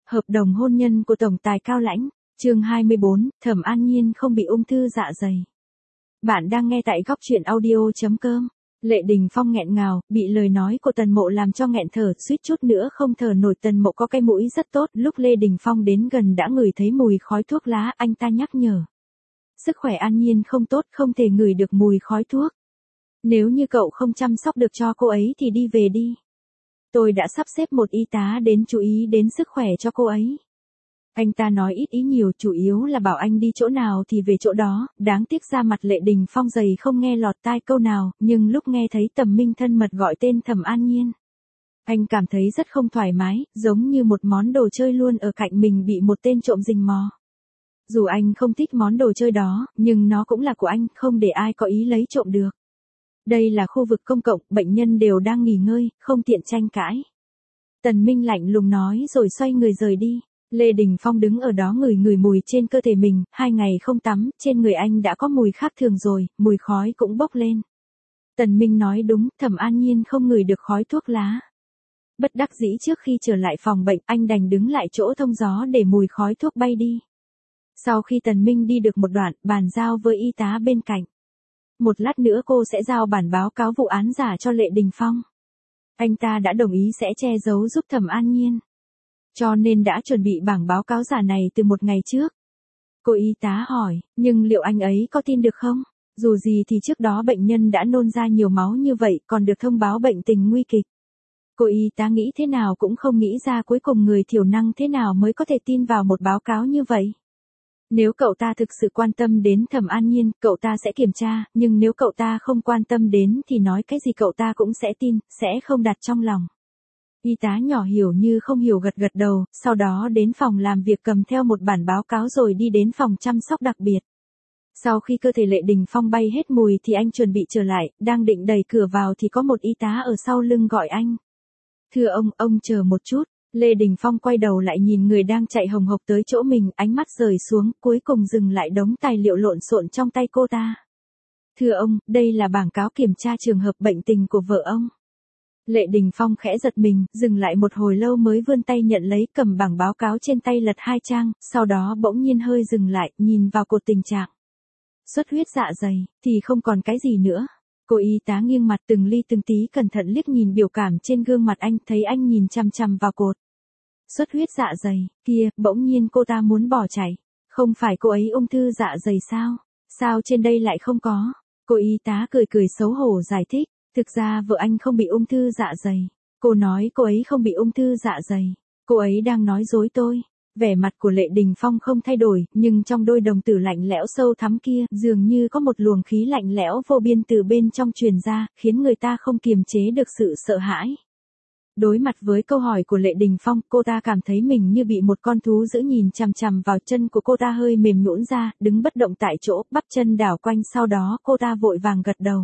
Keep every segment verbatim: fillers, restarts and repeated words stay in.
Hợp đồng hôn nhân của tổng tài Cao Lãnh, chương hai mươi bốn, Thẩm An Nhiên không bị ung thư dạ dày. Bạn đang nghe tại góc truyện audio chấm com. Lệ Đình Phong nghẹn ngào, bị lời nói của Tần Mộ làm cho nghẹn thở, suýt chút nữa không thở nổi. Tần Mộ có cái mũi rất tốt, lúc Lê Đình Phong đến gần đã ngửi thấy mùi khói thuốc lá, anh ta nhắc nhở. Sức khỏe An Nhiên không tốt, không thể ngửi được mùi khói thuốc. Nếu như cậu không chăm sóc được cho cô ấy thì đi về đi. Tôi đã sắp xếp một y tá đến chú ý đến sức khỏe cho cô ấy. Anh ta nói ít ý nhiều, chủ yếu là bảo anh đi chỗ nào thì về chỗ đó, đáng tiếc ra mặt Lệ Đình Phong dày không nghe lọt tai câu nào, nhưng lúc nghe thấy Tầm Minh thân mật gọi tên Thẩm An Nhiên. Anh cảm thấy rất không thoải mái, giống như một món đồ chơi luôn ở cạnh mình bị một tên trộm rình mò. Dù anh không thích món đồ chơi đó, nhưng nó cũng là của anh, không để ai có ý lấy trộm được. Đây là khu vực công cộng, bệnh nhân đều đang nghỉ ngơi, không tiện tranh cãi. Tần Minh lạnh lùng nói rồi xoay người rời đi. Lê Đình Phong đứng ở đó ngửi ngửi mùi trên cơ thể mình, hai ngày không tắm, trên người anh đã có mùi khác thường rồi, mùi khói cũng bốc lên. Tần Minh nói đúng, Thẩm An Nhiên không ngửi được khói thuốc lá. Bất đắc dĩ trước khi trở lại phòng bệnh, anh đành đứng lại chỗ thông gió để mùi khói thuốc bay đi. Sau khi Tần Minh đi được một đoạn, bàn giao với y tá bên cạnh. Một lát nữa cô sẽ giao bản báo cáo vụ án giả cho Lệ Đình Phong. Anh ta đã đồng ý sẽ che giấu giúp Thẩm An Nhiên. Cho nên đã chuẩn bị bảng báo cáo giả này từ một ngày trước. Cô y tá hỏi, nhưng liệu anh ấy có tin được không? Dù gì thì trước đó bệnh nhân đã nôn ra nhiều máu như vậy, còn được thông báo bệnh tình nguy kịch. Cô y tá nghĩ thế nào cũng không nghĩ ra cuối cùng người thiểu năng thế nào mới có thể tin vào một báo cáo như vậy. Nếu cậu ta thực sự quan tâm đến Thẩm An Nhiên, cậu ta sẽ kiểm tra, nhưng nếu cậu ta không quan tâm đến thì nói cái gì cậu ta cũng sẽ tin, sẽ không đặt trong lòng. Y tá nhỏ hiểu như không hiểu gật gật đầu, sau đó đến phòng làm việc cầm theo một bản báo cáo rồi đi đến phòng chăm sóc đặc biệt. Sau khi cơ thể Lệ Đình Phong bay hết mùi thì anh chuẩn bị trở lại, đang định đẩy cửa vào thì có một y tá ở sau lưng gọi anh. Thưa ông, ông chờ một chút. Lê Đình Phong quay đầu lại nhìn người đang chạy hồng hộc tới chỗ mình, ánh mắt rời xuống, cuối cùng dừng lại đống tài liệu lộn xộn trong tay cô ta. Thưa ông, đây là bảng cáo kiểm tra trường hợp bệnh tình của vợ ông. Lệ Đình Phong khẽ giật mình, dừng lại một hồi lâu mới vươn tay nhận lấy, cầm bảng báo cáo trên tay lật hai trang, sau đó bỗng nhiên hơi dừng lại, nhìn vào cột tình trạng. Xuất huyết dạ dày, thì không còn cái gì nữa. Cô y tá nghiêng mặt từng ly từng tí cẩn thận liếc nhìn biểu cảm trên gương mặt anh, thấy anh nhìn chằm chằm vào cột. Xuất huyết dạ dày, kia, bỗng nhiên cô ta muốn bỏ chạy. Không phải cô ấy ung thư dạ dày sao? Sao trên đây lại không có? Cô y tá cười cười xấu hổ giải thích. Thực ra vợ anh không bị ung thư dạ dày. Cô nói cô ấy không bị ung thư dạ dày. Cô ấy đang nói dối tôi. Vẻ mặt của Lệ Đình Phong không thay đổi, nhưng trong đôi đồng tử lạnh lẽo sâu thẳm kia, dường như có một luồng khí lạnh lẽo vô biên từ bên trong truyền ra, khiến người ta không kiềm chế được sự sợ hãi. Đối mặt với câu hỏi của Lệ Đình Phong, cô ta cảm thấy mình như bị một con thú dữ nhìn chằm chằm vào, chân của cô ta hơi mềm nhũn ra, đứng bất động tại chỗ, bắp chân đảo quanh, sau đó cô ta vội vàng gật đầu.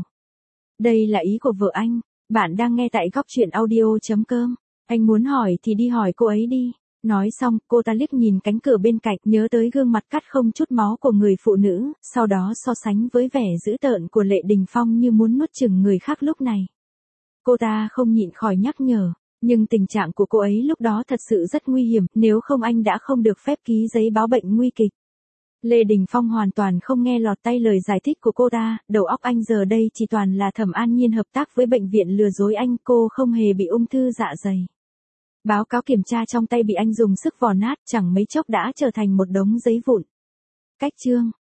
Đây là ý của vợ anh, bạn đang nghe tại góc truyện audio chấm com. Anh muốn hỏi thì đi hỏi cô ấy đi. Nói xong, cô ta liếc nhìn cánh cửa bên cạnh, nhớ tới gương mặt cắt không chút máu của người phụ nữ, sau đó so sánh với vẻ dữ tợn của Lệ Đình Phong như muốn nuốt chửng người khác lúc này. Cô ta không nhịn khỏi nhắc nhở, nhưng tình trạng của cô ấy lúc đó thật sự rất nguy hiểm, nếu không anh đã không được phép ký giấy báo bệnh nguy kịch. Lê Đình Phong hoàn toàn không nghe lọt tai lời giải thích của cô ta, đầu óc anh giờ đây chỉ toàn là Thẩm An Nhiên hợp tác với bệnh viện lừa dối anh, cô không hề bị ung thư dạ dày. Báo cáo kiểm tra trong tay bị anh dùng sức vò nát, chẳng mấy chốc đã trở thành một đống giấy vụn. Cách chương